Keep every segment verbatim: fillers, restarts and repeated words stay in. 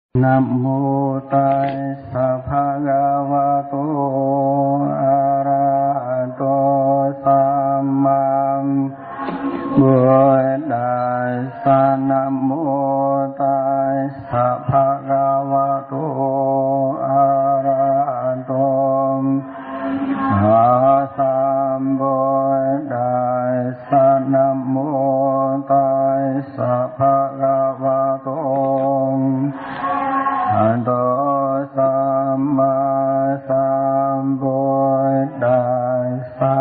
Nam mô Tassa Bhagavato Arahato Samma Buddhassa. Nam mô Tassa Bhagavato Arahato Sambuddhassa. Nam mô Tassa Bhagavato Arahato Samma Sambuddhassa.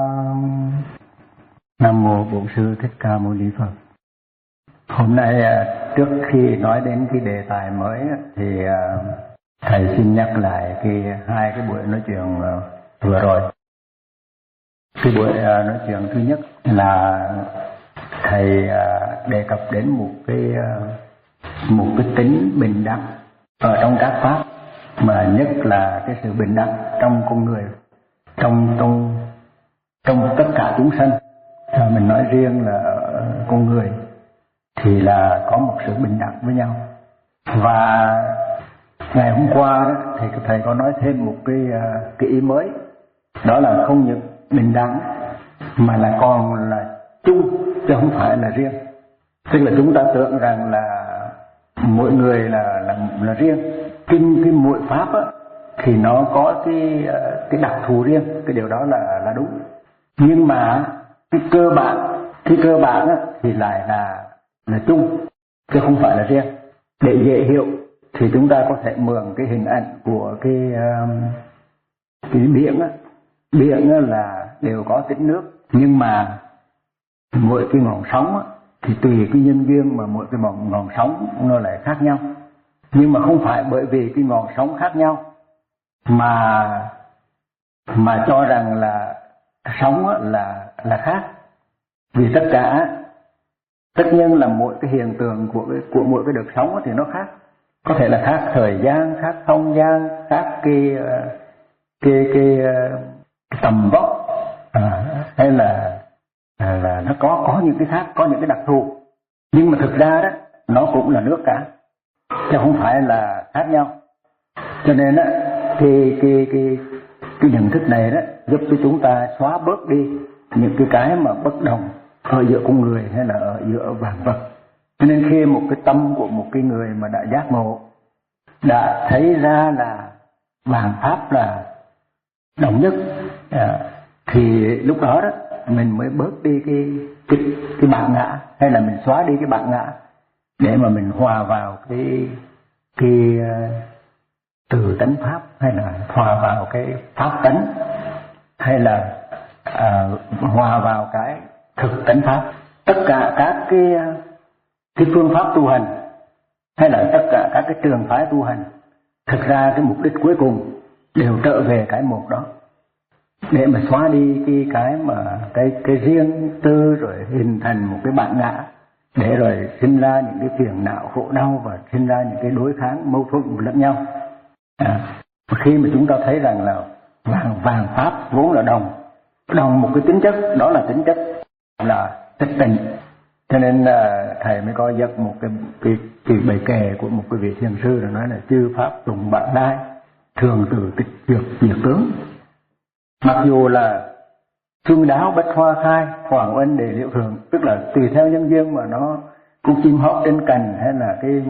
Nam mô Bổn Sư Thích Ca Mâu Ni Phật. Hôm nay trước khi nói đến cái đề tài mới thì thầy xin nhắc lại cái hai cái buổi nói chuyện vừa rồi. Cái buổi nói chuyện thứ nhất là thầy đề cập đến một cái một cái tính bình đẳng ở trong các pháp, mà nhất là cái sự bình đẳng trong con người, trong trong trong tất cả chúng sanh. Rồi mình nói riêng là ở con người thì là có một sự bình đẳng với nhau. Và ngày hôm qua đó, thì thầy có nói thêm một cái cái ý mới, đó là không những bình đẳng mà là còn là chung chứ không phải là riêng. Tức là chúng ta tưởng rằng là mỗi người là là là riêng, kinh cái mỗi pháp á, thì nó có cái cái đặc thù riêng, cái điều đó là là đúng. Nhưng mà cái cơ bản cái cơ bản á, thì lại là là chung chứ không phải là riêng. Để dễ hiểu thì chúng ta có thể mượn cái hình ảnh của cái cái biển á. Biển á là đều có tích nước, nhưng mà mỗi cái ngọn sóng á, thì tùy cái nhân duyên mà mỗi cái ngọn, ngọn sóng nó lại khác nhau. Nhưng mà không phải bởi vì cái ngọn sóng khác nhau mà mà cho rằng là sóng á, là là khác. Vì tất cả tất nhiên là mỗi cái hiện tượng của cái, của mỗi cái đợt sóng á, thì nó khác. Có thể là khác thời gian, khác không gian, khác cái cái cái, cái tầm vóc, à, hay là À, là nó có có những cái khác, có những cái đặc thù, nhưng mà thực ra đó nó cũng là nước cả, chứ không phải là khác nhau. Cho nên á cái cái cái cái nhận thức này đó giúp cho chúng ta xóa bớt đi những cái cái mà bất đồng ở giữa con người hay là ở giữa vạn vật. Cho nên khi một cái tâm của một cái người mà đã giác ngộ, đã thấy ra là vạn pháp là đồng nhất, à, thì lúc đó đó mình mới bớt đi cái cái cái bản ngã, hay là mình xóa đi cái bản ngã để mà mình hòa vào cái cái uh, từ tánh pháp, hay là hòa vào cái pháp tánh, hay là uh, hòa vào cái thực tánh pháp. Tất cả các cái cái phương pháp tu hành, hay là tất cả các cái trường phái tu hành, thực ra cái mục đích cuối cùng đều trở về cái một đó, để mà xóa đi cái cái mà cái cái riêng tư, rồi hình thành một cái bản ngã, để rồi sinh ra những cái phiền não khổ đau và sinh ra những cái đối kháng mâu thuẫn lẫn nhau. À, khi mà chúng ta thấy rằng là vàng vàng pháp vốn là đồng đồng một cái tính chất, đó là tính chất là tịch tịnh. Cho nên là thầy mới có giật một cái cái, cái bài kệ của một cái vị thiền sư, rồi nói là chư pháp tùng bản đai, thường từ tịch diệt diệt tướng. Mặc dù là xuân đáo bách hoa khai, hoàng oanh đề liễu thường, tức là tùy theo nhân duyên mà nó cũng chim hót trên cành, hay là cái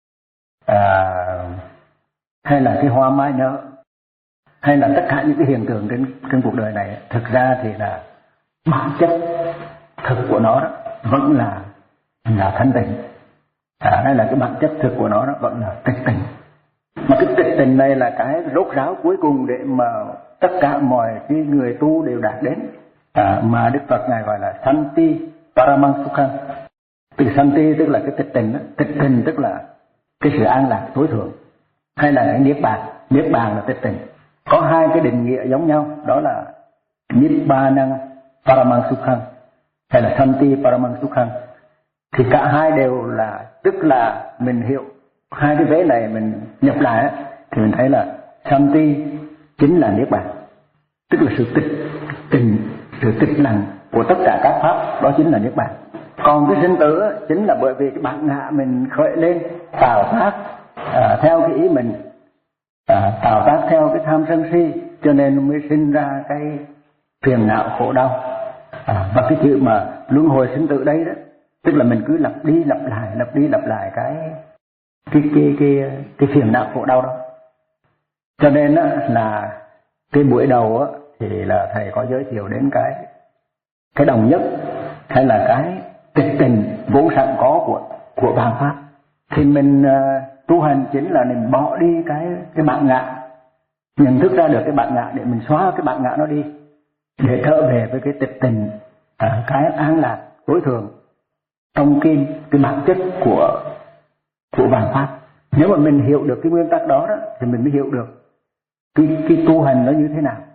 à, hay là cái hoa mai nở, hay là tất cả những cái hiện tượng trên trên cuộc đời này, thực ra thì là bản chất thực của nó đó vẫn là là thanh tịnh. À, hay là cái bản chất thực của nó đó vẫn là tịch tịnh. Mà cái tịch tịnh này là cái rốt ráo cuối cùng để mà tất cả mọi cái người tu đều đạt đến, à, mà Đức Phật ngài gọi là Santi Paramang Sukhan. Từ Santi tức là cái tịch tịnh đó. Tịch tịnh tức là cái sự an lạc tối thượng, hay là cái niết bàn. Niết bàn là tịch tịnh. Có hai cái định nghĩa giống nhau, đó là Nibbana Paramang Sukhan hay là Santi Paramang Sukhan. Thì cả hai đều là, tức là mình hiểu hai cái vế này mình nhập lại thì mình thấy là Santi chính là niết bàn, tức là sự tịch tình, sự tịch lặng của tất cả các pháp, đó chính là niết bàn. Còn cái sinh tử chính là bởi vì cái bản ngã mình khởi lên tạo tác, à, theo cái ý mình, à, tạo tác theo cái tham sân si, cho nên mới sinh ra cái phiền não khổ đau. À, và cái chữ mà luân hồi sinh tử đây đó, tức là mình cứ lặp đi lặp lại, lặp đi lặp lại cái cái cái cái cái phiền não khổ đau đó. Cho nên á, là cái buổi đầu á, thì là thầy có giới thiệu đến cái cái đồng nhất, hay là cái tịch tình vốn sẵn có của của vạn pháp. Thì mình uh, tu hành chính là mình bỏ đi cái cái bản ngã, nhận thức ra được cái bản ngã để mình xóa cái bản ngã nó đi, để trở về với cái tịch tình, à, cái an lạc tối thượng trong cái cái bản chất của của vạn pháp. Nếu mà mình hiểu được cái nguyên tắc đó, đó thì mình mới hiểu được cái cái tu hành nó như thế nào.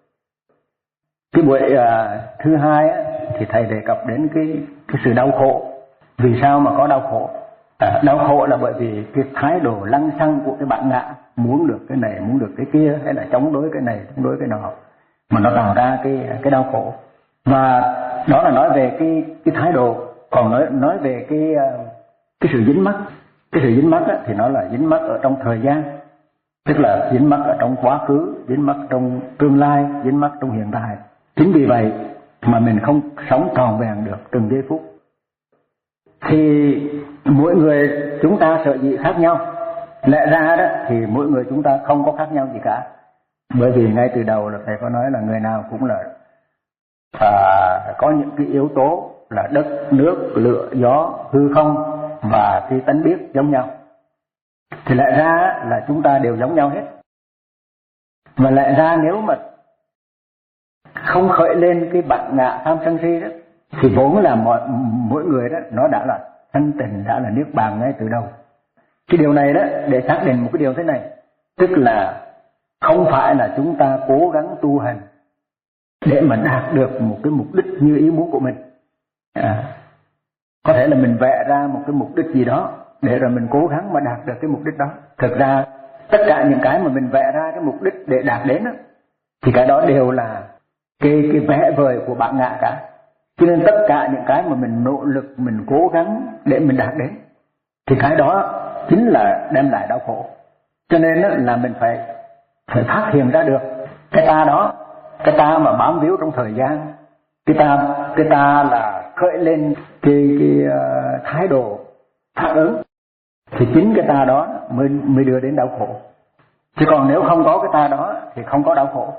Cái buổi uh, thứ hai á, thì thầy đề cập đến cái cái sự đau khổ. Vì sao mà có đau khổ? À, đau khổ là bởi vì cái thái độ lăng xăng của cái bản ngã, muốn được cái này, muốn được cái kia, hay là chống đối cái này, chống đối cái nọ, mà nó tạo ra cái cái đau khổ. Và đó là nói về cái cái thái độ. Còn nói nói về cái cái sự dính mắc, cái sự dính mắc á, thì nó là dính mắc ở trong thời gian, tức là dính mắc ở trong quá khứ, dính mắc trong tương lai, dính mắc trong hiện tại. Chính vì vậy mà mình không sống trọn vẹn được từng giây phút. Thì mỗi người chúng ta sợ gì khác nhau. Lẽ ra đó thì mỗi người chúng ta không có khác nhau gì cả. Bởi vì ngay từ đầu là thầy có nói là người nào cũng là à, có những cái yếu tố là đất, nước, lửa, gió, hư không và cái tánh biết giống nhau. Thì lẽ ra là chúng ta đều giống nhau hết. Và lẽ ra nếu mà không khởi lên cái bản ngã tham sân si đó, thì vốn là mọi, mỗi người đó nó đã là thanh tịnh, đã là niết bàn ngay từ đầu. Cái điều này đó để xác định một cái điều thế này, tức là không phải là chúng ta cố gắng tu hành để mà đạt được một cái mục đích như ý muốn của mình. À, có thể là mình vẽ ra một cái mục đích gì đó để rồi mình cố gắng mà đạt được cái mục đích đó. Thực ra tất cả những cái mà mình vẽ ra cái mục đích để đạt đến đó, thì cái đó đều là cái cái vẽ vời của bản ngã cả. Cho nên tất cả những cái mà mình nỗ lực, mình cố gắng để mình đạt đến, thì cái đó chính là đem lại đau khổ. Cho nên là mình phải phải phát hiện ra được cái ta đó, cái ta mà bám víu trong thời gian, cái ta cái ta là khởi lên cái cái uh, thái độ phản ứng, thì chính cái ta đó mới mới đưa đến đau khổ. Chứ còn nếu không có cái ta đó thì không có đau khổ.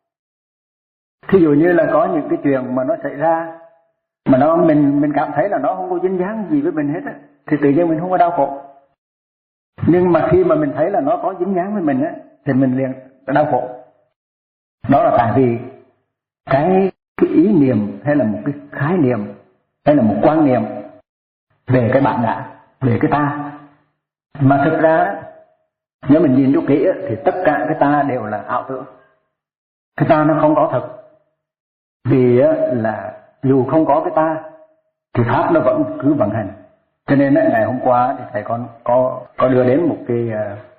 Thí dụ như là có những cái chuyện mà nó xảy ra mà nó mình mình cảm thấy là nó không có dính dáng gì với mình hết á, thì tự nhiên mình không có đau khổ. Nhưng mà khi mà mình thấy là nó có dính dáng với mình á, thì mình liền đau khổ. Đó là tại vì cái cái ý niệm hay là một cái khái niệm hay là một quan niệm về cái bản ngã, về cái ta. Mà thực ra nếu mình nhìn cho kỹ á, thì tất cả cái ta đều là ảo tưởng. Cái ta nó không có thật. Vì á, là dù không có cái ta thì pháp nó vẫn cứ vận hành. Cho nên á, ngày hôm qua thì thầy con có có đưa đến một cái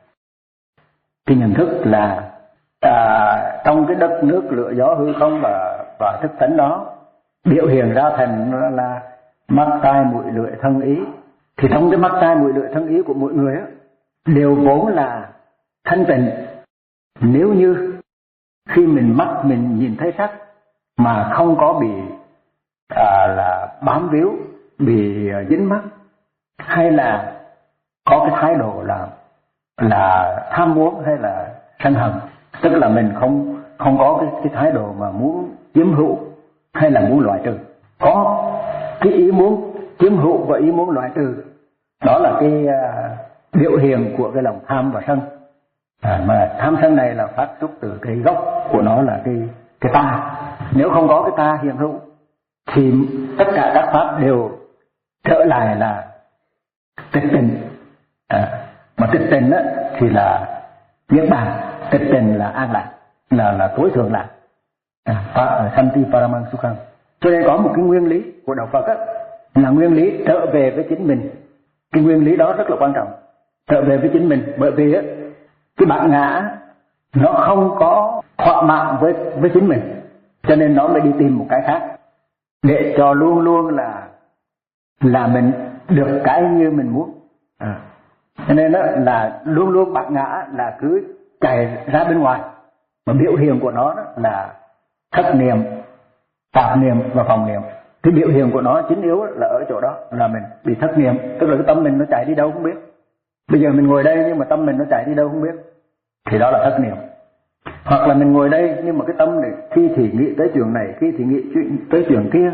cái nhận thức là à, trong cái đất nước lửa gió hư không và và thức tánh đó biểu hiện ra thành là mắt tai mũi lưỡi thân ý. Thì trong cái mắt tai mũi lưỡi thân ý của mỗi người á, đều vốn là thanh tịnh. Nếu như khi mình mắt mình nhìn thấy sắc mà không có bị à, là bám víu, bị dính mắc, hay là có cái thái độ là là tham muốn hay là sân hận, tức là mình không không có cái cái thái độ mà muốn chiếm hữu hay là muốn loại trừ, có cái ý muốn chiếm hữu và ý muốn loại trừ, đó là cái uh, biểu hiện của cái lòng tham và sân. À, mà tham sân này là phát xuất từ cái gốc của nó là cái cái ta. Nếu không có cái ta hiện hữu thì tất cả các pháp đều trở lại là tịch tình. À, mà tịch tình á, thì là niết bàn, tịch tình là an lạc, là là tối thượng lạc. À, Santi Paramang Sukham. Cho nên có một cái nguyên lý của đạo Phật á, là nguyên lý trở về với chính mình. Cái nguyên lý đó rất là quan trọng, trở về với chính mình. Bởi vì á, cái bản ngã nó không có thỏa mãn với với chính mình, cho nên nó mới đi tìm một cái khác để cho luôn luôn là là mình được cái như mình muốn. À, Cho nên đó là luôn luôn bát ngã là cứ chạy ra bên ngoài, mà biểu hiện của nó đó là thất niệm, tạp niệm và phòng niệm. Cái biểu hiện của nó chính yếu là ở chỗ đó, là mình bị thất niệm, tức là cái tâm mình nó chạy đi đâu không biết. Bây giờ mình ngồi đây nhưng mà tâm mình nó chạy đi đâu không biết, thì đó là thất niệm. Hoặc là mình ngồi đây nhưng mà cái tâm này khi thì nghĩ tới chuyện này, khi thì nghĩ tới chuyện kia,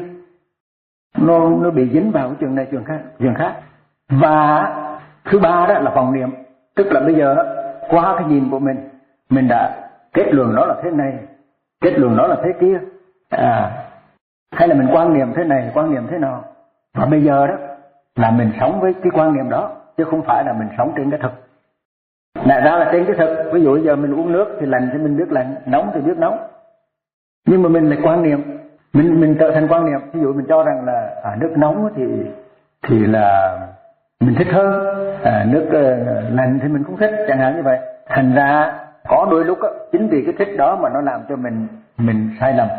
nó nó bị dính vào cái chuyện này chuyện khác, chuyện khác. Và thứ ba đó là phòng niệm, tức là bây giờ qua cái nhìn của mình, mình đã kết luận nó là thế này, kết luận nó là thế kia, à, hay là mình quan niệm thế này, quan niệm thế nào. Và bây giờ đó là mình sống với cái quan niệm đó, chứ không phải là mình sống trên cái thực. Lại ra là trên cái thực, ví dụ bây giờ mình uống nước thì lạnh thì mình biết lạnh, nóng thì biết nóng. Nhưng mà mình lại quan niệm, mình mình trở thành quan niệm. Ví dụ mình cho rằng là à, nước nóng thì thì là mình thích hơn, à, nước uh, lạnh thì mình cũng thích, chẳng hạn như vậy. Thành ra có đôi lúc đó, chính vì cái thích đó mà nó làm cho mình mình sai lầm.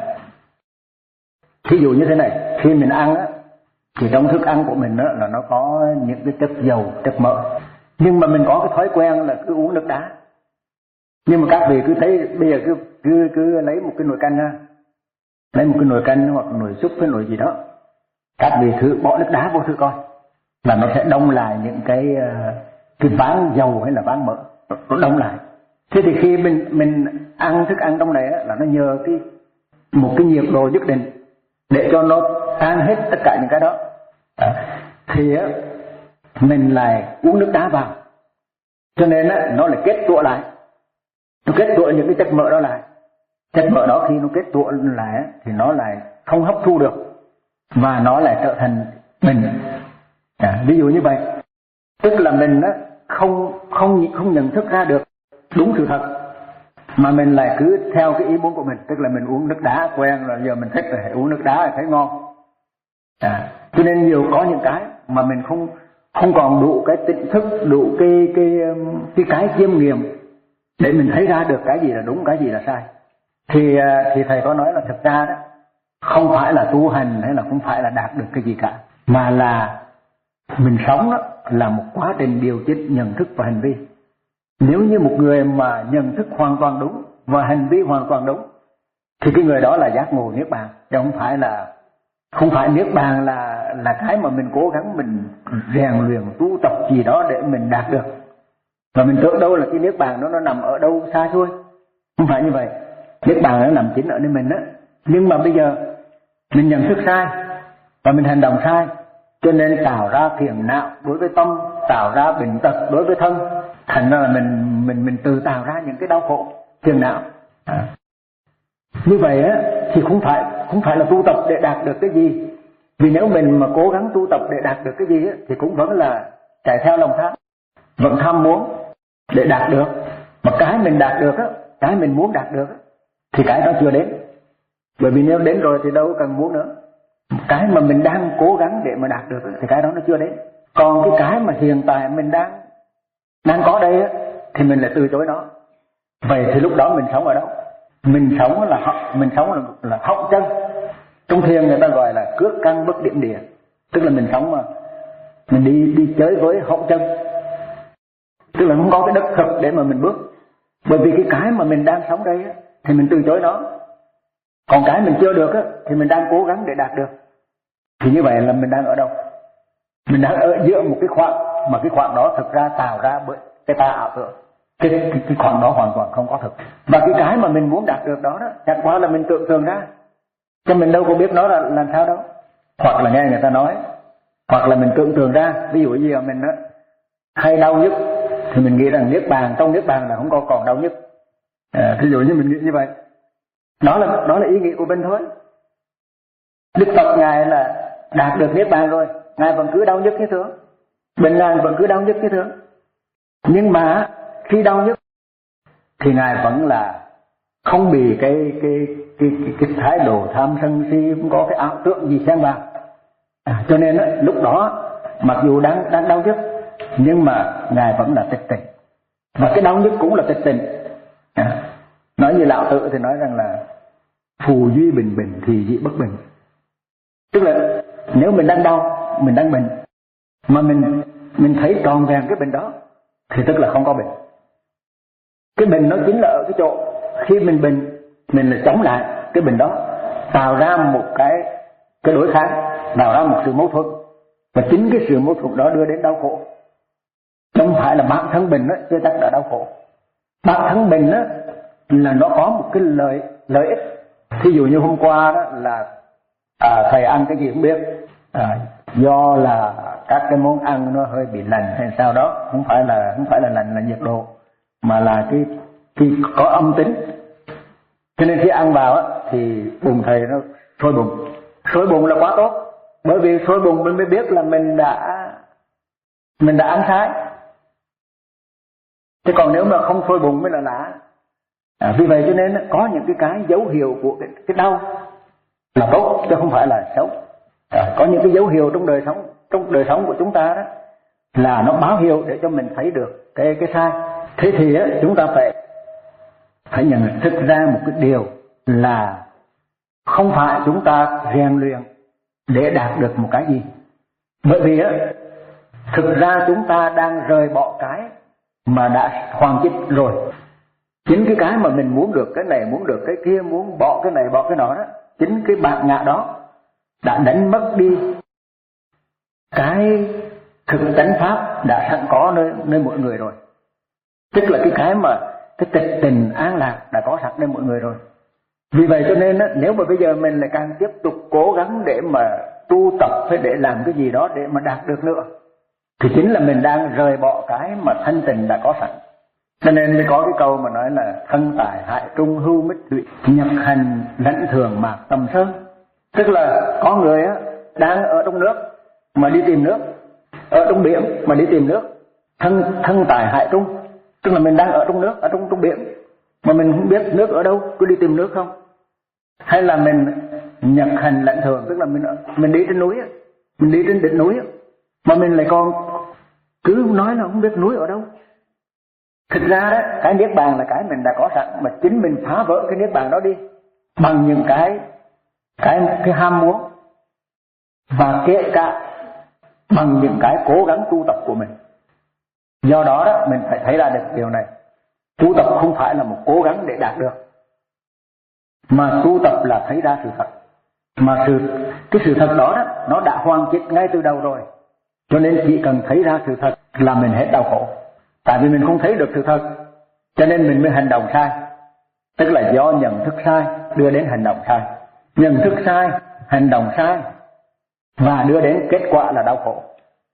Ví dụ như thế này, khi mình ăn á, thì trong thức ăn của mình á, là nó có những cái chất dầu, chất mỡ. Nhưng mà mình có cái thói quen là cứ uống nước đá. Nhưng mà các vị cứ thấy bây giờ cứ cứ cứ lấy một cái nồi canh ha, lấy một cái nồi canh hoặc nồi súp cái nồi gì đó, các vị thử bỏ nước đá vô thử coi, là nó sẽ đông lại những cái cái ván dầu hay là ván mỡ, nó đông lại. Thế thì khi mình mình ăn thức ăn trong này á, là nó nhờ cái một cái nhiệt độ nhất định để cho nó tan hết tất cả những cái đó, à, thì á, mình lại uống nước đá vào, cho nên á, nó lại kết tụ lại, nó kết tụ những cái chất mỡ đó lại. Chất mỡ đó khi nó kết tụ lại á, thì nó lại không hấp thu được và nó lại trở thành bệnh. À, ví dụ như vậy, tức là mình á, không không không nhận thức ra được đúng sự thật, mà mình lại cứ theo cái ý muốn của mình, tức là mình uống nước đá quen rồi, giờ mình thích rồi uống nước đá là thấy ngon. À, cho nên nhiều có những cái mà mình không không còn đủ cái tỉnh thức, đủ cái cái cái cái chiêm nghiệm để mình thấy ra được cái gì là đúng, cái gì là sai. Thì thì thầy có nói là thực ra đó không phải là tu hành hay là không phải là đạt được cái gì cả, mà là mình sống đó là một quá trình điều chỉnh nhận thức và hành vi. Nếu như một người mà nhận thức hoàn toàn đúng và hành vi hoàn toàn đúng thì cái người đó là giác ngộ niết bàn, chứ không phải là không phải niết bàn là là cái mà mình cố gắng mình rèn luyện tu tập gì đó để mình đạt được. Và mình tưởng đâu là cái niết bàn đó nó nằm ở đâu xa xôi, không phải như vậy. Niết bàn nó nằm chính ở nơi mình đó. Nhưng mà bây giờ mình nhận thức sai và mình hành động sai, cho nên tạo ra phiền não đối với tâm, tạo ra bệnh tật đối với thân, thành ra là mình mình mình tự tạo ra những cái đau khổ, phiền não. À. Như vậy á thì không phải không phải là tu tập để đạt được cái gì, vì nếu mình mà cố gắng tu tập để đạt được cái gì á, thì cũng vẫn là chạy theo lòng tham, vẫn tham muốn để đạt được. Mà cái mình đạt được á, cái mình muốn đạt được á, thì cái đó chưa đến, bởi vì nếu đến rồi thì đâu cần muốn nữa. Cái mà mình đang cố gắng để mà đạt được á, thì cái đó nó chưa đến. Còn cái cái mà hiện tại mình đang đang có đây á, thì mình lại từ chối nó. Vậy thì lúc đó mình sống ở đâu? Mình sống là mình sống là, là hậu chân. Trong thiền người ta gọi là cước căn bất điểm địa, tức là mình sống mà mình đi đi chơi với hậu chân, tức là không có cái đất thực để mà mình bước. Bởi vì cái cái mà mình đang sống đây á, thì mình từ chối nó. Còn cái mình chưa được á, thì mình đang cố gắng để đạt được. Thì như vậy là mình đang ở đâu? Mình đang ở giữa một cái khoảng, mà cái khoảng đó thực ra tạo ra bởi cái ta ảo tưởng. Cái, cái, cái khoảng đó hoàn toàn không có thực. Và cái cái mà mình muốn đạt được đó, đó chẳng qua là mình tưởng tượng ra, chứ mình đâu có biết nó là làm sao đâu. Hoặc là nghe người ta nói, hoặc là mình tưởng tượng ra. Ví dụ như là mình đó, hay đau nhức thì mình nghĩ rằng niết bàn, trong niết bàn là không có còn đau nhức. À, ví dụ như mình nghĩ như vậy, đó là đó là ý nghĩ của mình thôi. Đức Phật ngài là đạt được niết bàn rồi, ngài vẫn cứ đau nhức như thường, bệnh ngài vẫn cứ đau nhức như thường. Nhưng mà khi đau nhức thì ngài vẫn là không bị cái cái cái cái, cái thái độ tham sân si, không có cái ảo tưởng gì xen vào. À, cho nên đó, lúc đó mặc dù đang đang đau nhức nhưng mà ngài vẫn là tịch tỉnh, và cái đau nhức cũng là tịch tỉnh. À, nói như Lão Tử thì nói rằng là phù duy bình bình thì dị bất bình, tức là nếu mình đang đau, mình đang bệnh mà mình mình thấy tròn vẹn cái bệnh đó thì tức là không có bệnh. Cái bệnh nó chính là ở cái chỗ khi mình bệnh, mình là chống lại cái bệnh đó, tạo ra một cái cái đối kháng, tạo ra một sự mâu thuẫn, và chính cái sự mâu thuẫn đó đưa đến đau khổ. Không phải là bản thân bệnh đó chưa chắc đã đau khổ. Bản thân bệnh đó là nó có một cái lợi lợi ích. Thí dụ như hôm qua đó là à, thầy ăn cái gì không biết, à, do là các cái món ăn nó hơi bị lạnh hay sao đó, không phải là không phải là lạnh là nhiệt độ, mà là cái cái có âm tính. Cho nên khi ăn vào á, thì bụng thầy nó sôi bụng. Sôi bụng là quá tốt, bởi vì sôi bụng mình mới biết là mình đã mình đã ăn sai. Thế còn nếu mà không sôi bụng mới là lạ. À, vì vậy cho nên có những cái cái dấu hiệu của cái, cái đau là tốt chứ không phải là xấu. À, có những cái dấu hiệu trong đời sống trong đời sống của chúng ta đó là nó báo hiệu để cho mình thấy được cái cái sai. Thế thì á, chúng ta phải phải nhận thức ra một cái điều là không phải chúng ta rèn luyện để đạt được một cái gì. Bởi vì á, thực ra chúng ta đang rời bỏ cái mà đã hoàn chỉnh rồi. Chính cái cái mà mình muốn được cái này, muốn được cái kia, muốn bỏ cái này, bỏ cái nọ đó, chính cái bản ngã đó đã đánh mất đi cái thực tánh pháp đã sẵn có nơi, nơi mỗi người rồi. Tức là cái cái mà cái tịch tình an lạc đã có sẵn nơi mỗi người rồi. Vì vậy cho nên á, nếu mà bây giờ mình lại càng tiếp tục cố gắng để mà tu tập hay để làm cái gì đó để mà đạt được nữa, thì chính là mình đang rời bỏ cái mà thanh tịnh đã có sẵn. Cho nên mới có cái câu mà nói là thân tài hại trung hưu mít thủy, nhập hành lãnh thường mạc tầm sơn. Tức là có người á, đang ở trong nước mà đi tìm nước, ở trong biển mà đi tìm nước. Thân thân tài hại trung, tức là mình đang ở trong nước, ở trong trong biển mà mình không biết nước ở đâu, cứ đi tìm nước không. Hay là mình nhập hành lãnh thường, tức là mình mình đi trên núi, mình đi trên đỉnh núi mà mình lại còn cứ nói là không biết núi ở đâu. Thực ra đó, cái niết bàn là cái mình đã có sẵn, mà chính mình phá vỡ cái niết bàn đó đi bằng những cái cái cái ham muốn, và kể cả bằng những cái cố gắng tu tập của mình. Do đó đó mình phải thấy ra được điều này, tu tập không phải là một cố gắng để đạt được, mà tu tập là thấy ra sự thật. Mà sự cái sự thật đó, đó nó đã hoàn chỉnh ngay từ đầu rồi. Cho nên chỉ cần thấy ra sự thật là mình hết đau khổ. Tại vì mình không thấy được sự thật, cho nên mình mới hành động sai. Tức là do nhận thức sai đưa đến hành động sai, nhận thức sai, hành động sai, và đưa đến kết quả là đau khổ.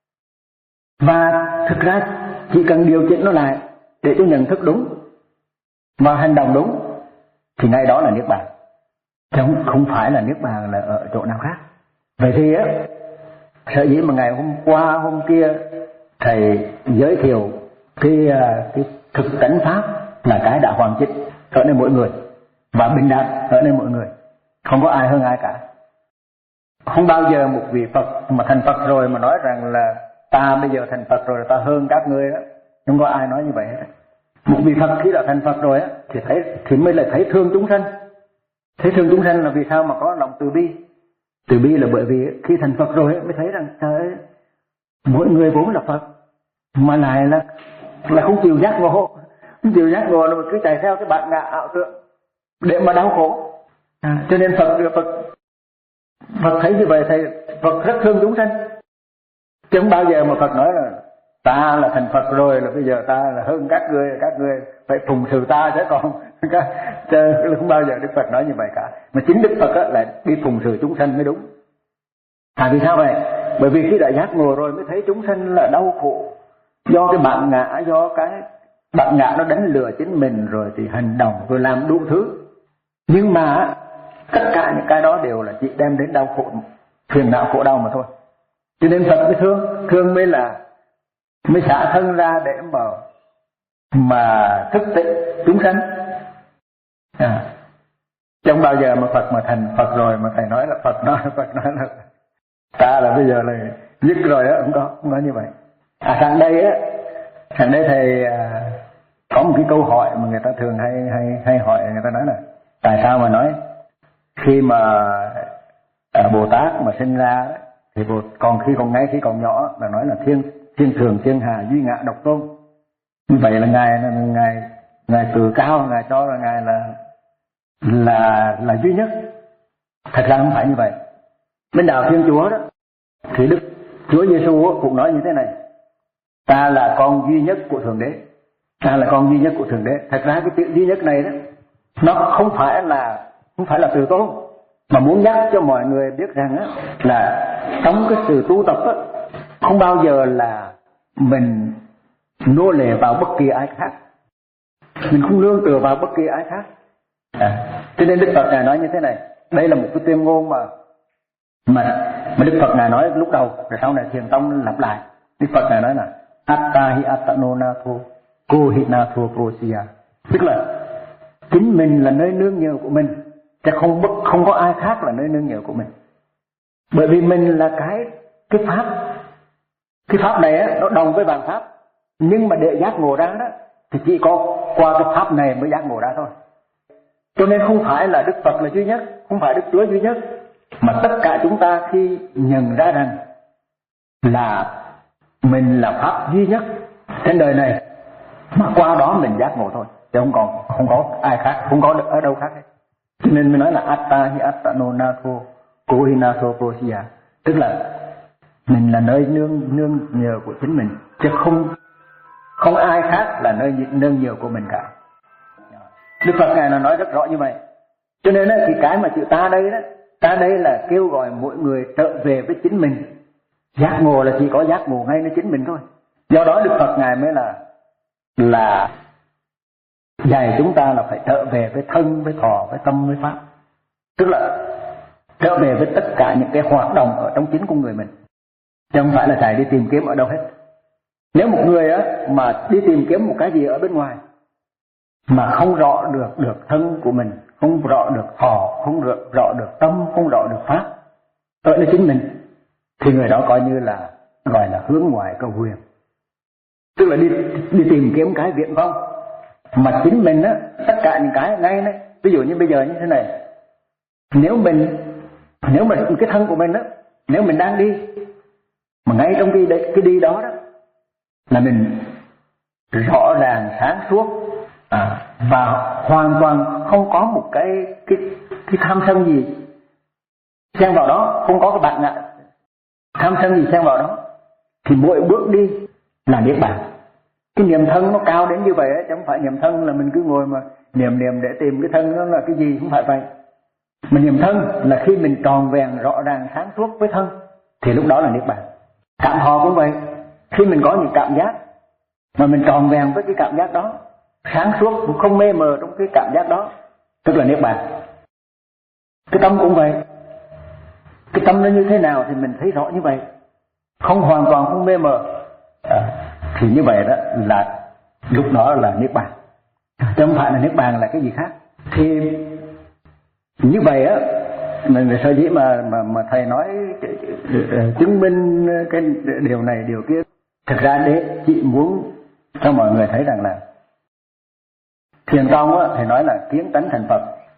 Và thực ra chỉ cần điều chỉnh nó lại để cho nhận thức đúng và hành động đúng thì ngay đó là niết bàn, chứ không phải là niết bàn là ở chỗ nào khác. Vậy thì á, sở dĩ mà ngày hôm qua hôm kia thầy giới thiệu cái cái thực tánh pháp là cái đã hoàn chỉnh ở nơi mỗi người và bình đẳng ở nơi mỗi người, không có ai hơn ai cả. Không bao giờ một vị Phật mà thành Phật rồi mà nói rằng là ta bây giờ thành Phật rồi ta hơn các ngươi đó, không có ai nói như vậy hết. Một vị Phật khi đã thành Phật rồi á thì thấy thì mới là thấy thương chúng sanh. Thấy thương chúng sanh là vì sao? Mà có lòng từ bi. Từ bi là bởi vì khi thành Phật rồi mới thấy rằng trời ơi, mỗi người vốn là Phật mà lại là là không chịu giác ngộ, không chịu giác ngộ là cứ chạy theo cái bản ngã ảo tưởng để mà đau khổ. À, cho nên Phật Phật Phật thấy như vậy thầy Phật rất thương chúng sanh. Chứ không bao giờ mà Phật nói là ta là thành Phật rồi là bây giờ ta là hơn các ngươi, các ngươi phải phụng sự ta chứ còn chứ không bao giờ Đức Phật nói như vậy cả. Mà chính Đức Phật là đi phụng sự chúng sanh mới đúng. À vì sao vậy? Bởi vì khi đã giác ngộ rồi mới thấy chúng sanh là đau khổ do cái bản ngã, do cái bản ngã nó đánh lừa chính mình rồi thì hành động rồi làm đủ thứ. Nhưng mà tất cả những cái đó đều là chỉ đem đến đau khổ, phiền não khổ đau mà thôi. Cho nên Phật mới thương, thương mới là mới xả thân ra để mà mà thức tỉnh chúng sanh. À, chứ không bao giờ mà Phật mà thành Phật rồi mà thầy nói là Phật nói Phật nói là ta là bây giờ là dứt rồi đó, không có không có như vậy. À sang đây á, sang đây thầy à, có một cái câu hỏi mà người ta thường hay hay hay hỏi, người ta nói là tại sao mà nói khi mà à, Bồ Tát mà sinh ra đó, thì Bồ, còn khi còn ngay khi còn nhỏ là nói là thiên thiên thường thiên hà duy ngã độc tôn. Như vậy là ngài ngài ngài tự cao, ngài cho là ngài là là là duy nhất. Thật ra không phải như vậy. Bên đạo Thiên Chúa đó thì Đức Chúa Giêsu cũng nói như thế này: ta là con duy nhất của Thượng Đế. Ta là con duy nhất của Thượng Đế. Thật ra cái chữ duy nhất này đó, nó không phải là không phải là từ tôn, mà muốn nhắc cho mọi người biết rằng á, là trong cái sự tu tập á, không bao giờ là mình nô lệ vào bất kỳ ai khác, mình không nương tựa vào bất kỳ ai khác. À, cho nên Đức Phật ngài nói như thế này. Đây là một cái tuyên ngôn mà mà mà Đức Phật ngài nói lúc đầu, rồi sau này Thiền Tông lặp lại. Đức Phật ngài nói là Atta hi attano natho, ko hi natho prosia, tức là chính mình là nơi nương nhờ của mình, chứ không bất không có ai khác là nơi nương nhờ của mình. Bởi vì mình là cái cái pháp, cái pháp này á, nó đồng với vạn pháp, nhưng mà để giác ngộ ra đó thì chỉ có qua cái pháp này mới giác ngộ ra thôi. Cho nên không phải là Đức Phật là duy nhất, không phải Đức Chúa duy nhất, mà tất cả chúng ta khi nhận ra rằng là mình là pháp duy nhất trên đời này, mà qua đó mình giác ngộ thôi, chứ không còn không có ai khác, không có ở đâu khác. Cho nên mình nói là Atta hi attano natho, ko hi natho prosia, tức là mình là nơi nương nương nhờ của chính mình, chứ không không ai khác là nơi nương nhờ của mình cả. Đức Phật ngài là nói rất rõ như vậy. Cho nên đó, thì cái mà chữ ta đây đó, ta đây là kêu gọi mỗi người trở về với chính mình. Giác ngộ là chỉ có giác ngộ ngay nơi chính mình thôi. Do đó Đức Phật ngài mới là là dạy chúng ta là phải trở về với thân, với thọ, với tâm, với pháp. Tức là trở về với tất cả những cái hoạt động ở trong chính con người mình, chứ không phải là chạy đi tìm kiếm ở đâu hết. Nếu một người á mà đi tìm kiếm một cái gì ở bên ngoài mà không rõ được được thân của mình, không rõ được thọ, không rõ, rõ được tâm, không rõ được pháp ở nơi chính mình, thì người đó coi như là gọi là hướng ngoại cầu huyền, tức là đi đi tìm kiếm cái viễn vông mà chính mình á, tất cả những cái ngay đấy. Ví dụ như bây giờ như thế này, nếu mình nếu mà cái thân của mình á, nếu mình đang đi mà ngay trong cái cái đi đó đó là mình rõ ràng sáng suốt, à, và hoàn toàn không có một cái cái cái tham sân gì xen vào đó, không có cái bạn ngại tham sân gì xen vào đó, thì mỗi bước đi là niết bàn. Cái niệm thân nó cao đến như vậy ấy, chứ không phải niệm thân là mình cứ ngồi mà niệm niệm để tìm cái thân nó là cái gì, không phải vậy. Mà niệm thân là khi mình tròn vẹn rõ ràng sáng suốt với thân thì lúc đó là niết bàn. Cảm thọ cũng vậy, khi mình có những cảm giác mà mình tròn vẹn với cái cảm giác đó, sáng suốt cũng không mê mờ trong cái cảm giác đó, tức là niết bàn. Cái tâm cũng vậy, cái tâm nó như thế nào thì mình thấy rõ như vậy, không hoàn toàn không mê mờ, à, thì như vậy đó là lúc đó là niết bàn, chứ không phải là niết bàn là cái gì khác. Thì như vậy á, mình sở dĩ mà mà mà thầy nói chứng minh cái điều này điều kia, thực ra để chị muốn cho mọi người thấy rằng là Thiền Tông á, thầy nói là kiến tánh thành Phật.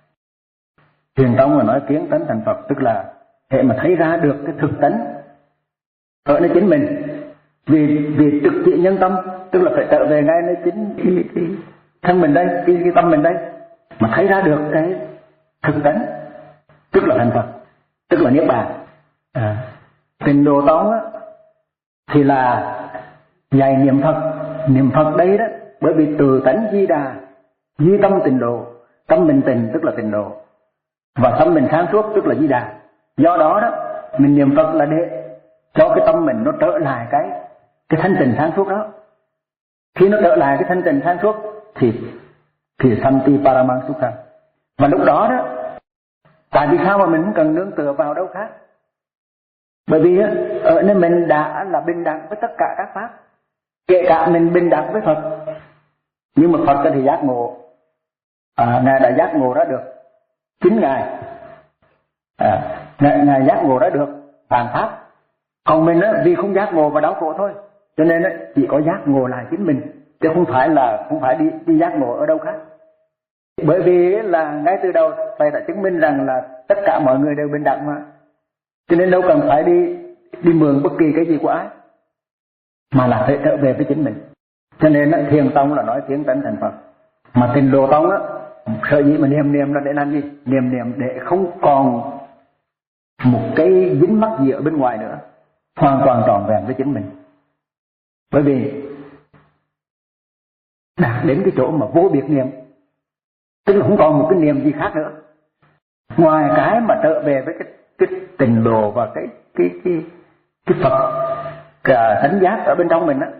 Thiền Tông mà nói kiến tánh thành Phật, tức là hệ mà thấy ra được cái thực tánh ở nơi chính mình. Vì vì trực trị nhân tâm, tức là phải trở về ngay nơi chính cái, cái thân mình đây, cái, cái tâm mình đây, mà thấy ra được cái thực tánh, tức là thành Phật, tức là niết bàn. À, Tịnh Độ Tông á thì là dạy niệm Phật. Niệm Phật đây đó, bởi vì từ tánh Di Đà, duy tâm tịnh độ, tâm mình tịnh tức là tịnh độ, và tâm mình sáng suốt tức là Di Đà. Do đó đó mình niệm Phật là để cho cái tâm mình nó trở lại cái cái thanh tịnh sáng suốt đó. Khi nó trở lại cái thanh tịnh sáng suốt thì thì Santi Paramang Sukha. Và lúc đó đó, tại vì sao mà mình không cần nương tựa vào đâu khác? Bởi vì ở nơi mình đã là bình đẳng với tất cả các pháp, kể cả mình bình đẳng với Phật. Nhưng mà Phật thì giác ngộ, à, Ngài đã giác ngộ ra được chính Ngài, à, Ngài, Ngài giác ngộ ra được vạn pháp. Còn mình á, vì không giác ngộ và đau khổ thôi, cho nên á, chỉ có giác ngộ lại chính mình, chứ không phải là không phải đi đi giác ngộ ở đâu khác. Bởi vì là ngay từ đầu thầy đã chứng minh rằng là tất cả mọi người đều bình đẳng mà, cho nên đâu cần phải đi đi mượn bất kỳ cái gì của ai, mà là phải trở về với chính mình. Cho nên á, thiền tông là nói tiếng tánh thành Phật, mà Tịnh Độ tông á, sở dĩ mà niệm niệm là để làm gì? Niệm niệm để không còn một cái dính mắc gì ở bên ngoài nữa, hoàn toàn trọn vẹn với chính mình. Bởi vì đạt đến cái chỗ mà vô biệt niệm, tức là không còn một cái niệm gì khác nữa ngoài cái mà trở về với cái cái Tịnh Độ và cái cái cái cái Phật cả thánh giác ở bên trong mình á,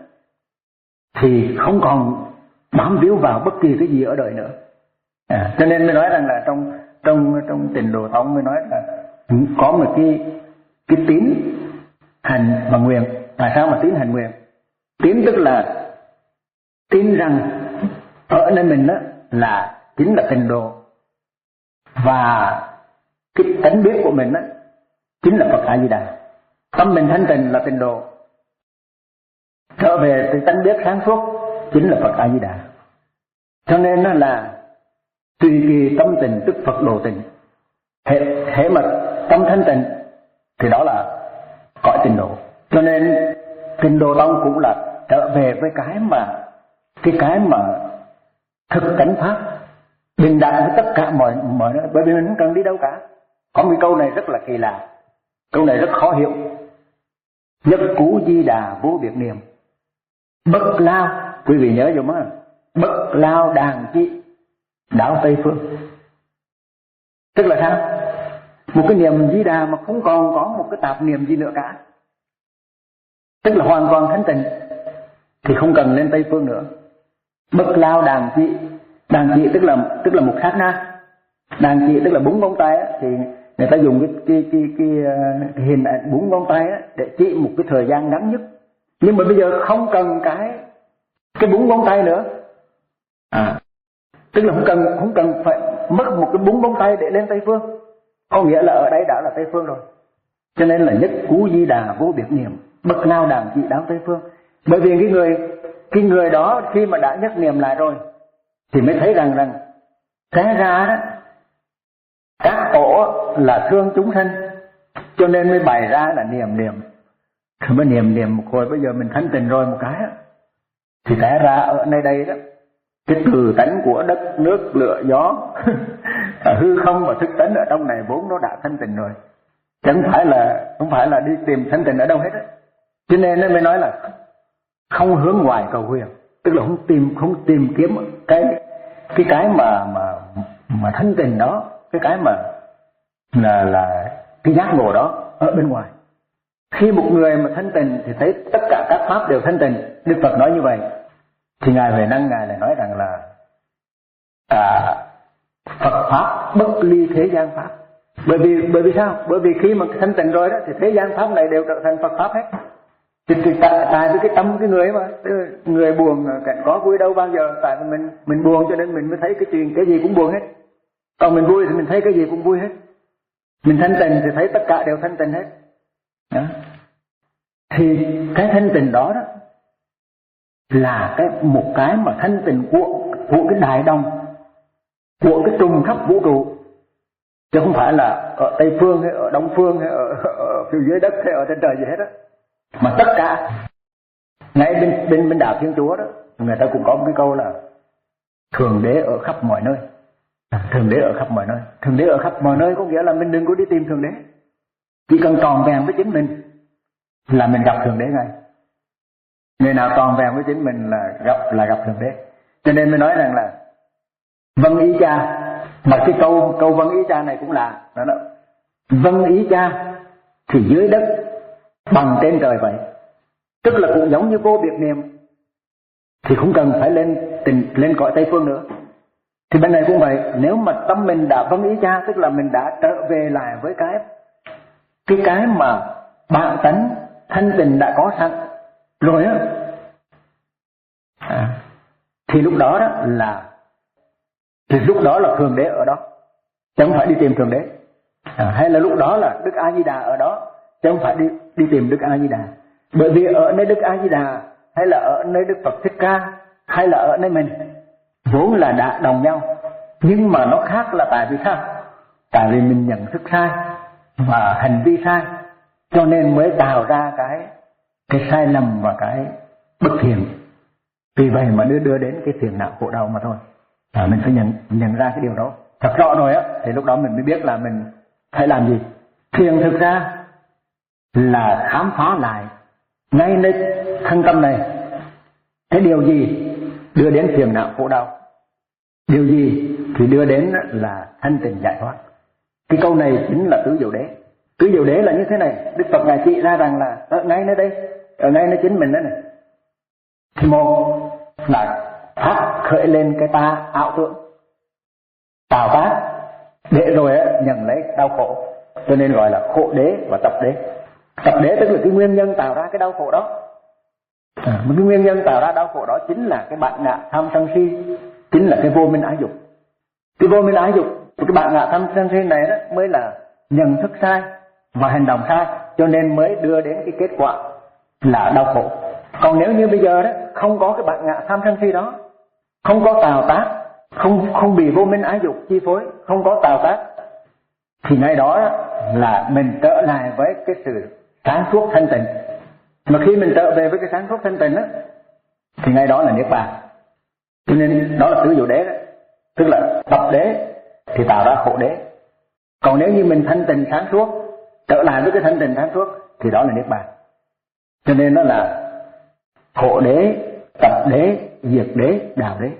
thì không còn bám víu vào bất kỳ cái gì ở đời nữa. À, cho nên mới nói rằng là trong trong trong Tịnh Độ tông mới nói là có một cái cái tín hành và nguyện. Tại sao mà tín hành nguyện? Tín tức là tin rằng ở nơi mình đó là chính là Tịnh Độ, và cái tánh biết của mình đó chính là Phật A Di Đà. Tâm mình thanh tịnh là Tịnh Độ, trở về từ tánh biết sáng suốt chính là Phật A Di Đà. Cho nên nó là tùy kỳ tâm tình tức Phật độ tình. Hệ, hệ mà tâm thanh tịnh thì đó là cõi Tịnh Độ. Cho nên Tịnh Độ tông cũng là trở về với cái mà cái cái mà thực tánh pháp bình đẳng với tất cả mọi mọi nơi. Bởi vì mình không cần đi đâu cả. Có một câu này rất là kỳ lạ, câu này rất khó hiểu. Nhất cú di đà vô biệt niệm, bất lao, quý vị nhớ dùm á, bất lao đàn chi đảo Tây Phương. Tức là sao? Một cái niệm di đà mà không còn có một cái tạp niệm gì nữa cả, tức là hoàn toàn thanh tịnh, thì không cần lên Tây Phương nữa. Bất lao đàn chi, đàn chi tức là tức là một sát na, đàn chi tức là bốn ngón tay á, thì người ta dùng cái cái cái, cái, cái hình ảnh bốn ngón tay á để chỉ một cái thời gian ngắn nhất. Nhưng mà bây giờ không cần cái cái bốn ngón tay nữa, à, tức là không cần không cần phải mất một cái bốn ngón tay để lên Tây Phương, có nghĩa là ở đây đã là Tây Phương rồi. Cho nên là nhất cú di đà vô biệt niệm, bất lao đàn chi đáo Tây Phương. Bởi vì cái người cái người đó khi mà đã nhất niệm lại rồi thì mới thấy rằng rằng té ra đó các tổ là thương chúng sanh, cho nên mới bày ra là niệm niệm. Thì mới niệm niệm một hồi, bây giờ mình thanh tịnh rồi một cái thì té ra ở nơi đây đó, cái từ tánh của đất nước lửa gió hư không và thức tánh ở trong này vốn nó đã thanh tịnh rồi, chẳng phải là không phải là đi tìm thanh tịnh ở đâu hết á. Cho nên nó mới nói là không hướng ngoài cầu huyền, tức là không tìm không tìm kiếm cái cái cái mà mà mà thanh tịnh đó, cái cái mà là là cái giác ngộ đó ở bên ngoài. Khi một người mà thanh tịnh thì thấy tất cả các pháp đều thanh tịnh. Đức Phật nói như vậy thì ngài Huệ Năng ngài lại nói rằng là à, Phật pháp bất ly thế gian pháp. Bởi vì bởi vì sao? Bởi vì khi mà thanh tịnh rồi đó thì thế gian pháp này đều trở thành Phật pháp hết. Thì, thì tại, tại vì cái tâm cái người mà người buồn cảnh có vui đâu bao giờ. Tại vì mình mình buồn cho nên mình mới thấy cái chuyện cái gì cũng buồn hết. Còn mình vui thì mình thấy cái gì cũng vui hết. Mình thanh tịnh thì thấy tất cả đều thanh tịnh hết đó. Thì cái thanh tịnh đó đó là cái một cái mà thanh tịnh của của cái đại đồng, của cái trùng khắp vũ trụ, chứ không phải là ở Tây Phương hay ở Đông Phương hay ở, ở phía dưới đất hay ở trên trời gì hết á. Mà tất cả ngay bên bên bên đạo Thiên Chúa đó, người ta cũng có một cái câu là Thượng Đế ở khắp mọi nơi. Thượng Đế ở khắp mọi nơi. Thượng Đế ở khắp mọi nơi có nghĩa là mình đừng có đi tìm Thượng Đế, chỉ cần tròn vẹn với chính mình là mình gặp Thượng Đế ngay. Người nào tròn vẹn với chính mình là gặp là gặp Thượng Đế. Cho nên mới nói rằng là vâng ý cha. Mà cái câu câu vâng ý cha này cũng là đó đó. Vâng ý cha thì dưới đất bằng trên trời vậy. Tức là cũng giống như vô biệt niệm thì không cần phải lên tình, lên cõi Tây Phương nữa. Thì bên này cũng vậy, nếu mà tâm mình đã vâng ý cha, tức là mình đã trở về lại với cái cái cái mà bản tánh thanh tịnh đã có sẵn rồi á, à, thì lúc đó đó là thì lúc đó là Thượng Đế ở đó, chứ không phải đi tìm Thượng Đế. À, hay là lúc đó là Đức A Di Đà ở đó, chứ không phải đi đi tìm Đức A Di Đà. Bởi vì ở nơi Đức A Di Đà hay là ở nơi Đức Phật Thích Ca hay là ở nơi mình vốn là đã đồng nhau, nhưng mà nó khác là tại vì sao? Tại vì mình nhận thức sai và hành vi sai, cho nên mới tạo ra cái cái sai lầm và cái bất thiện. Vì vậy mà đưa đưa đến cái phiền não khổ đau mà thôi. À, mình phải nhận nhận ra cái điều đó thật rõ rồi á, thì lúc đó mình mới biết là mình phải làm gì. Thiền thực ra là khám phá lại ngay nơi thân tâm này cái điều gì đưa đến phiền não khổ đau, điều gì thì đưa đến là thanh tịnh giải thoát. Cái câu này chính là tứ diệu đế. Tứ diệu đế là như thế này, Đức Phật ngài chỉ ra rằng là ở ngay nơi đây, ở ngay nơi chính mình đó này. Thì một là phát khởi lên cái ta ảo tưởng, tạo tác để rồi nhận lấy đau khổ, cho nên gọi là khổ đế và tập đế. Tập đế tức là cái nguyên nhân tạo ra cái đau khổ đó. À, cái nguyên nhân tạo ra đau khổ đó chính là cái bản ngã tham sân si, chính là cái vô minh ái dục. Cái vô minh ái dục, cái bản ngã tham sân si này đó mới là nhận thức sai và hành động sai, cho nên mới đưa đến cái kết quả là đau khổ. Còn nếu như bây giờ đó không có cái bản ngã tham sân si đó, không có tạo tác, không không bị vô minh ái dục chi phối, không có tạo tác, thì ngay đó là mình trở lại với cái sự sáng suốt thanh tịnh. Mà khi mình trở về với cái sáng suốt thanh tịnh đó, thì ngay đó là niết bàn. Cho nên đó là tứ diệu đế đó. Tức là tập đế thì tạo ra khổ đế. Còn nếu như mình thanh tịnh sáng suốt, trở lại với cái thanh tịnh sáng suốt, thì đó là niết bàn. Cho nên nó là khổ đế, tập đế, diệt đế, đạo đế.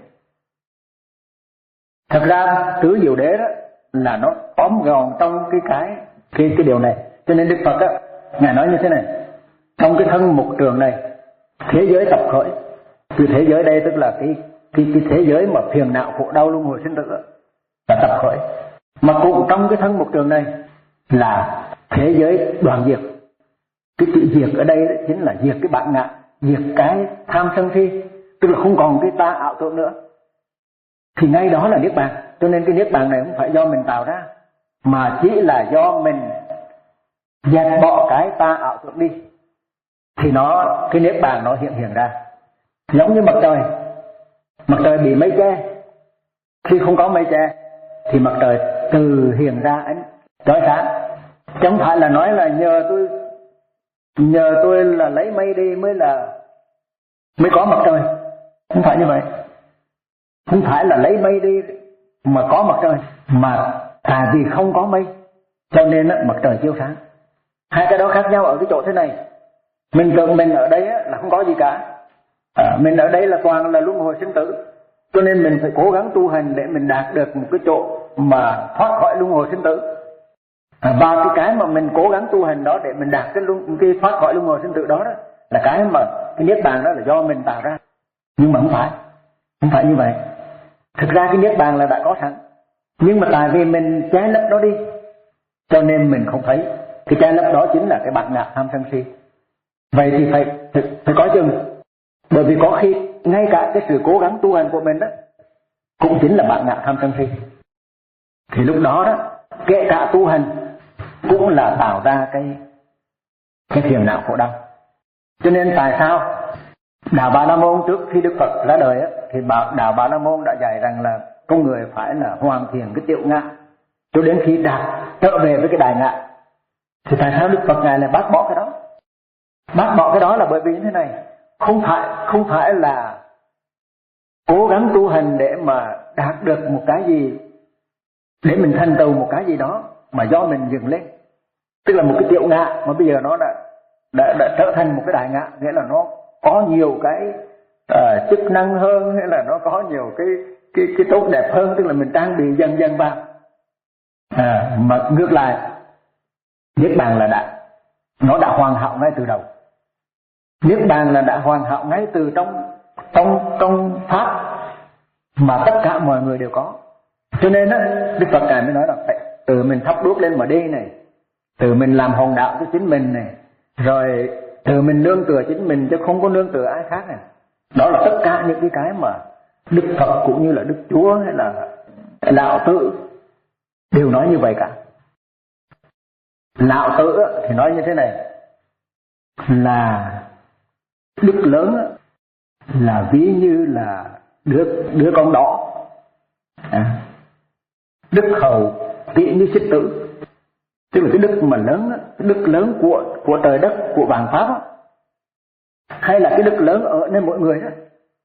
Thật ra tứ diệu đế đó là nó tóm gọn trong cái cái cái cái điều này. Cho nên Đức Phật á, ngài nói như thế này: trong cái thân mục trường này, thế giới tập khởi. Từ thế giới đây tức là cái cái cái thế giới mà phiền não khổ đau luân hồi sinh tử là tập khởi. Mà cũng trong cái thân mục trường này là thế giới đoạn diệt. Cái chữ diệt ở đây chính là diệt cái bản ngã, diệt cái tham sân si, tức là không còn cái ta ảo tưởng nữa. Thì ngay đó là niết bàn. Cho nên cái niết bàn này không phải do mình tạo ra, mà chỉ là do mình dẹp bỏ cái ta ảo tưởng đi, thì nó cái niết bàn nó hiện hiện ra. Giống như mặt trời, mặt trời bị mây che, khi không có mây che thì mặt trời từ hiện ra ánh chói sáng. Chứ không phải là nói là nhờ tôi nhờ tôi là lấy mây đi mới là mới có mặt trời, không phải như vậy. Không phải là lấy mây đi mà có mặt trời, mà tại vì không có mây cho nên mặt trời chiếu sáng. Hai cái đó khác nhau ở cái chỗ thế này. Mình tưởng mình ở đây là không có gì cả, à, mình ở đây là toàn là luân hồi sinh tử, cho nên mình phải cố gắng tu hành để mình đạt được một cái chỗ mà thoát khỏi luân hồi sinh tử. À, và cái cái mà mình cố gắng tu hành đó để mình đạt cái luân cái thoát khỏi luân hồi sinh tử đó, đó là cái mà cái niết bàn đó là do mình tạo ra. Nhưng mà không phải, không phải như vậy. Thực ra cái niết bàn là đã có sẵn, nhưng mà tại vì mình che lấp nó đi, cho nên mình không thấy. Cái che lấp đó chính là cái bản ngã tham sân si. Vậy thì phải, phải, phải có chừng. Bởi vì có khi ngay cả cái sự cố gắng tu hành của mình đó cũng chính là bản ngã tham sân si. Thì lúc đó đó, kể cả tu hành cũng là tạo ra cái cái phiền não khổ đau. Cho nên tại sao Đạo Bà La Môn trước khi Đức Phật ra đời á, thì Đạo Bà La Môn đã dạy rằng là con người phải là hoàn thiện cái tiểu ngã cho đến khi đạt trở về với cái đại ngã. Thì tại sao Đức Phật ngài lại bác bỏ cái đó? Bác bỏ cái đó là bởi vì như thế này, không phải không phải là cố gắng tu hành để mà đạt được một cái gì, để mình thành tựu một cái gì đó, mà do mình dừng lên. Tức là một cái tiểu ngã mà bây giờ nó đã đã, đã trở thành một cái đại ngã, nghĩa là nó có nhiều cái uh, chức năng hơn, hay là nó có nhiều cái cái cái tốt đẹp hơn, tức là mình trang bị dần dần vào. À, mà ngược lại niết bàn là đã nó đã hoàn hảo ngay từ đầu. Niết bàn là đã hoàn hảo ngay từ trong trong trong pháp mà tất cả mọi người đều có. Cho nên á, Đức Phật ngài mới nói là phải từ mình thắp đuốc lên mà đi này, từ mình làm hòn đạo cho chính mình này, rồi từ mình nương tựa chính mình chứ không có nương tựa ai khác này. Đó là tất cả những cái cái mà Đức Phật cũng như là Đức Chúa hay là Lão Tử đều nói như vậy cả. Lão Tử thì nói như thế này, là đức lớn là ví như là đứa đứa con đỏ, à, đức hầu ví như xích tử. Tức là cái đức mà lớn, cái đức lớn của của trời đất, của vạn pháp đó, hay là cái đức lớn ở nơi mỗi người đó,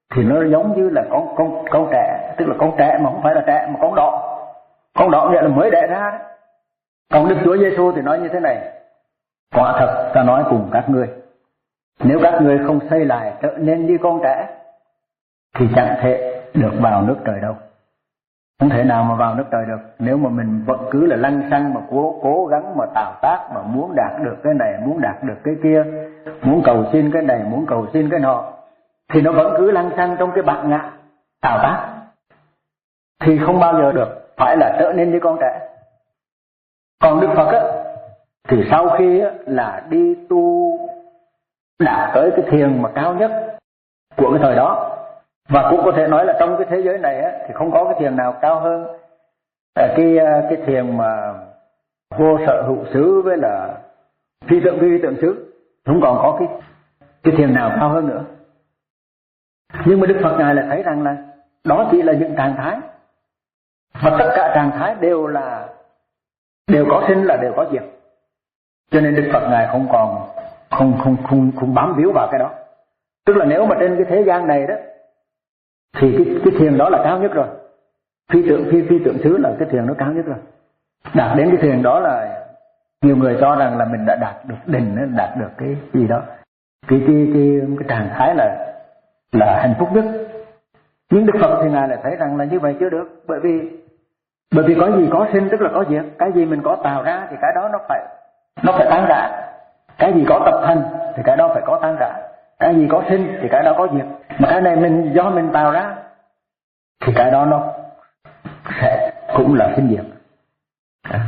thì nó giống như là con con con trẻ, tức là con trẻ mà không phải là trẻ mà con đỏ. Con đỏ nghĩa là mới đẻ ra đấy. Còn Đức Chúa Giêsu thì nói như thế này: quả thật ta nói cùng các ngươi, nếu các ngươi không xây lại trở nên như con trẻ thì chẳng thể được vào nước trời đâu. Không thể nào mà vào nước trời được nếu mà mình vẫn cứ là lăng xăng mà cố cố gắng mà tạo tác, mà muốn đạt được cái này, muốn đạt được cái kia, muốn cầu xin cái này, muốn cầu xin cái nọ, thì nó vẫn cứ lăng xăng trong cái bản ngã tạo tác, thì không bao giờ được, phải là trở nên như con trẻ. Còn Đức Phật á, thì sau khi á, là đi tu đạt tới cái thiền mà cao nhất của cái thời đó, và cũng có thể nói là trong cái thế giới này á, thì không có cái thiền nào cao hơn cái cái thiền mà vô sở hữu xứ với là phi tượng phi tượng xứ, không còn có cái cái thiền nào cao hơn nữa. Nhưng mà Đức Phật ngài lại thấy rằng là đó chỉ là những trạng thái, và tất cả trạng thái đều là đều có sinh là đều có diệt. Cho nên Đức Phật ngài không còn không không không không bám víu vào cái đó. Tức là nếu mà trên cái thế gian này đó thì cái cái thiền đó là cao nhất rồi. Phi tượng phi phi tượng xứ là cái thiền nó cao nhất rồi. Đạt đến cái thiền đó là nhiều người cho rằng là mình đã đạt được đỉnh, đạt được cái gì đó, cái cái cái cái trạng thái là là hạnh phúc nhất. Nhưng Đức Phật thì ngài lại thấy rằng là như vậy chưa được, bởi vì bởi vì có gì có sinh tức là có diệt. Cái gì mình có tạo ra thì cái đó nó phải nó phải tan rã. Cái gì có tập thành thì cái đó phải có tan rã. Cái gì có sinh thì cái đó có diệt. Mà cái này mình do mình tạo ra thì cái đó nó sẽ cũng là sinh diệt. À.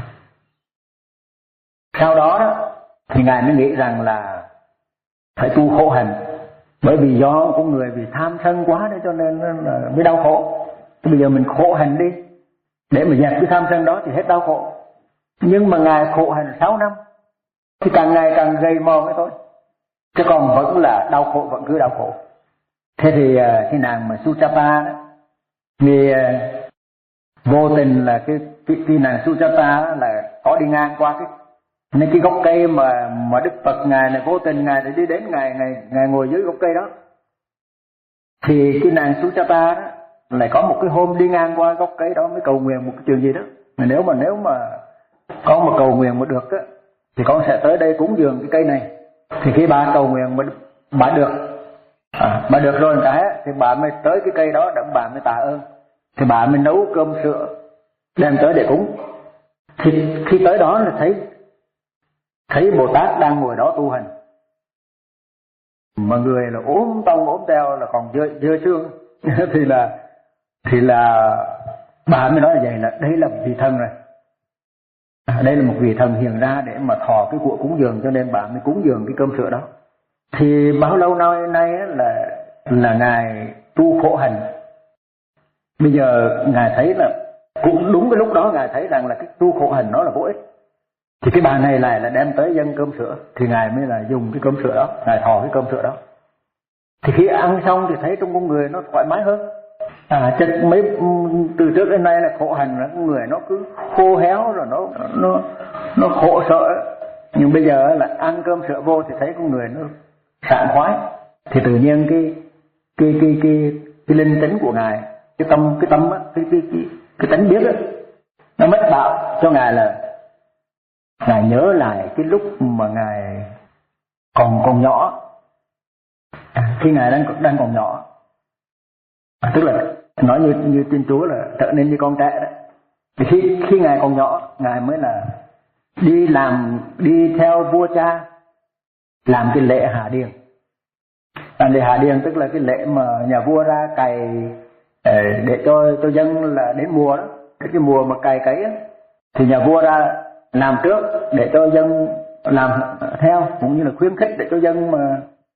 Sau đó đó thì ngài mới nghĩ rằng là phải tu khổ hạnh, bởi vì do con người vì tham sân quá đấy cho nên là mới đau khổ. Thì bây giờ mình khổ hạnh đi để mà dẹp cái tham sân đó thì hết đau khổ. Nhưng mà ngài khổ hạnh sáu năm thì càng ngày càng gầy mòn cái thôi, chứ còn vẫn là đau khổ, vẫn cứ đau khổ. Thế thì cái nàng mà Suchapa đó, vì vô tình là cái cái, cái nàng Suchapa là có đi ngang qua cái nên cái gốc cây mà mà Đức Phật ngài này vô tình ngài đi đến ngài ngài ngài ngồi dưới gốc cây đó, thì cái nàng Suchapa đó lại có một cái hôm đi ngang qua gốc cây đó mới cầu nguyện một cái chuyện gì đó. Mà nếu mà nếu mà con mà cầu nguyện mà được á thì con sẽ tới đây cúng dường cái cây này. Thì khi bà cầu nguyện mà bà được à, bà được rồi một cái thì bà mới tới cái cây đó để bà mới tạ ơn, thì bà mới nấu cơm sữa đem tới để cúng. Thì khi tới đó là thấy thấy Bồ Tát đang ngồi đó tu hành, mà người là ốm tông ốm teo là còn dơ, dơ xương thì là thì là bà mới nói là vậy, là đây là một vị thần rồi, à, đây là một vị thần hiện ra để mà thọ cái của cúng dường, cho nên bà mới cúng dường cái cơm sữa đó. Thì bao lâu nay nay là là ngài tu khổ hạnh. Bây giờ ngài thấy là cũng đúng cái lúc đó ngài thấy rằng là cái tu khổ hạnh nó là vô ích, thì cái bà này lại là đem tới dâng cơm sữa, thì ngài mới là dùng cái cơm sữa đó, ngài thọ cái cơm sữa đó. Thì khi ăn xong thì thấy trong con người nó thoải mái hơn. À, chắc mấy từ trước đến nay là khổ hạnh là con người nó cứ khô héo rồi nó nó nó khổ sợ, nhưng bây giờ là ăn cơm sữa vô thì thấy con người nó sảng khoái, thì tự nhiên cái cái cái cái cái linh tính của ngài, cái tâm cái tâm á, cái cái cái cái tánh biết á, nó mất đạo cho ngài là ngài nhớ lại cái lúc mà ngài còn còn nhỏ, à, khi ngài đang đang còn nhỏ, à, tức là nói như như Thiên Chúa là trở nên như con trẻ đấy. Thì khi khi ngài còn nhỏ, ngài mới là đi làm đi theo vua cha làm cái lễ hạ điền. Làm lễ hạ điền tức là cái lễ mà nhà vua ra cày để cho cho dân là đến mùa đó, cái mùa mà cày cấy á, thì nhà vua ra làm trước để cho dân làm theo, cũng như là khuyến khích để cho dân mà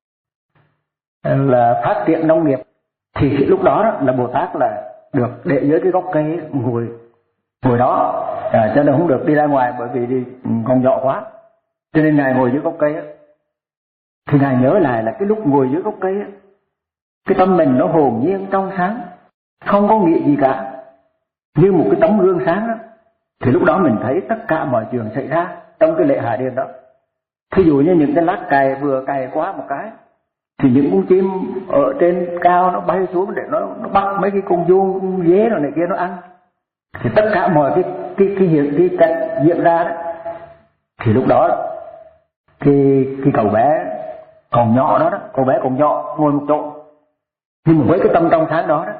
là phát triển nông nghiệp. Thì lúc đó, đó là Bồ Tát là được để dưới cái gốc cây ngồi ngồi đó, à, cho nên không được đi ra ngoài bởi vì đi còn nhỏ quá, cho nên ngài ngồi dưới gốc cây á. Thì ngài nhớ lại là cái lúc ngồi dưới gốc cây á, cái tâm mình nó hồn nhiên trong sáng, không có nghĩ gì cả, như một cái tấm gương sáng đó. Thì lúc đó mình thấy tất cả mọi chuyện xảy ra trong cái lễ hạ điền đó. Thí dụ như những cái lát cày vừa cày quá một cái thì những con chim ở trên cao nó bay xuống để nó nó bắt mấy cái con vuông con dế rồi này kia nó ăn. Thì tất cả mọi cái cái cái hiện cái cảnh diễn ra đó, thì lúc đó cái cái cậu bé còn nhỏ đó đó, cậu bé còn nhỏ ngồi một chỗ, nhưng mà với cái tâm trong sáng đó đó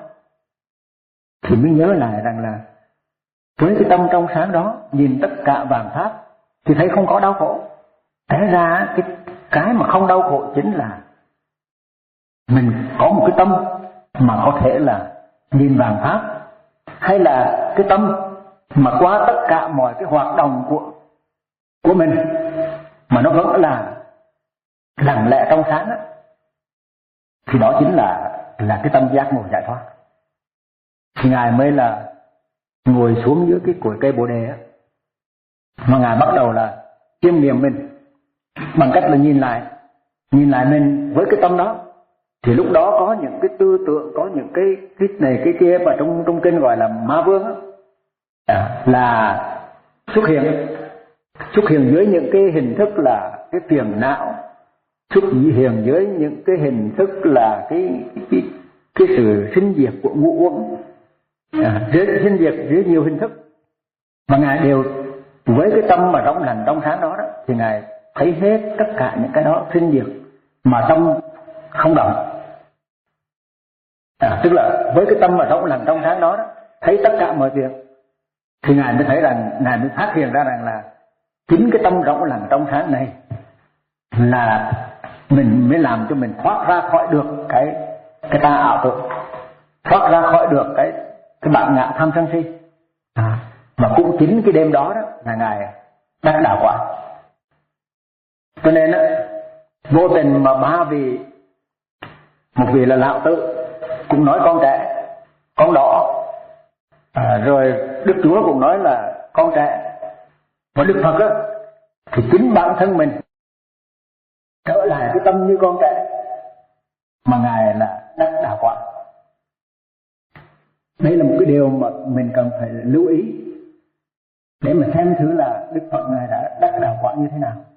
thì mới nhớ lại rằng là với cái tâm trong sáng đó nhìn tất cả vạn pháp thì thấy không có đau khổ. Té ra cái cái mà không đau khổ chính là mình có một cái tâm mà có thể là nhìn vạn pháp, hay là cái tâm mà qua tất cả mọi cái hoạt động của của mình mà nó vẫn là lặng lẽ trong sáng đó, thì đó chính là là cái tâm giác ngộ giải thoát. Thì ngài mới là ngồi xuống dưới cái cội cây bồ đề á, mà ngài bắt đầu là chiêm nghiệm mình bằng cách là nhìn lại nhìn lại mình với cái tâm đó. Thì lúc đó có những cái tư tưởng, có những cái cái này cái kia mà trong trong kinh gọi là ma vương á, à, là xuất hiện xuất hiện dưới những cái hình thức là cái phiền não, xuất hiện dưới những cái hình thức là cái cái cái sự sinh diệt của ngũ uẩn, à, dưới sinh diệt dưới nhiều hình thức, mà ngài đều với cái tâm mà rộng lành trong sáng đó, đó thì ngài thấy hết tất cả những cái đó sinh diệt mà tâm không động. À, tức là với cái tâm mà rộng lành trong sáng đó, đó thấy tất cả mọi việc, thì ngài mới thấy rằng ngài mới phát hiện ra rằng là chính cái tâm rộng lành trong sáng này là mình mới làm cho mình thoát ra khỏi được cái cái tà ảo tưởng, thoát ra khỏi được cái cái bản ngã tham sân si. À, và cũng chính cái đêm đó đó là ngài đắc đạo quả. Cho nên đó, vô tình mà ba vị, một vị là Lão Tử cũng nói con trẻ, con đỏ, à, rồi Đức Chúa cũng nói là con trẻ, và Đức Phật đó, thì chính bản thân mình trở lại cái tâm như con trẻ mà ngài là đắc đạo quả. Đây là một cái điều mà mình cần phải lưu ý để mà xem thử là Đức Phật ngài đã đắc đạo quả như thế nào.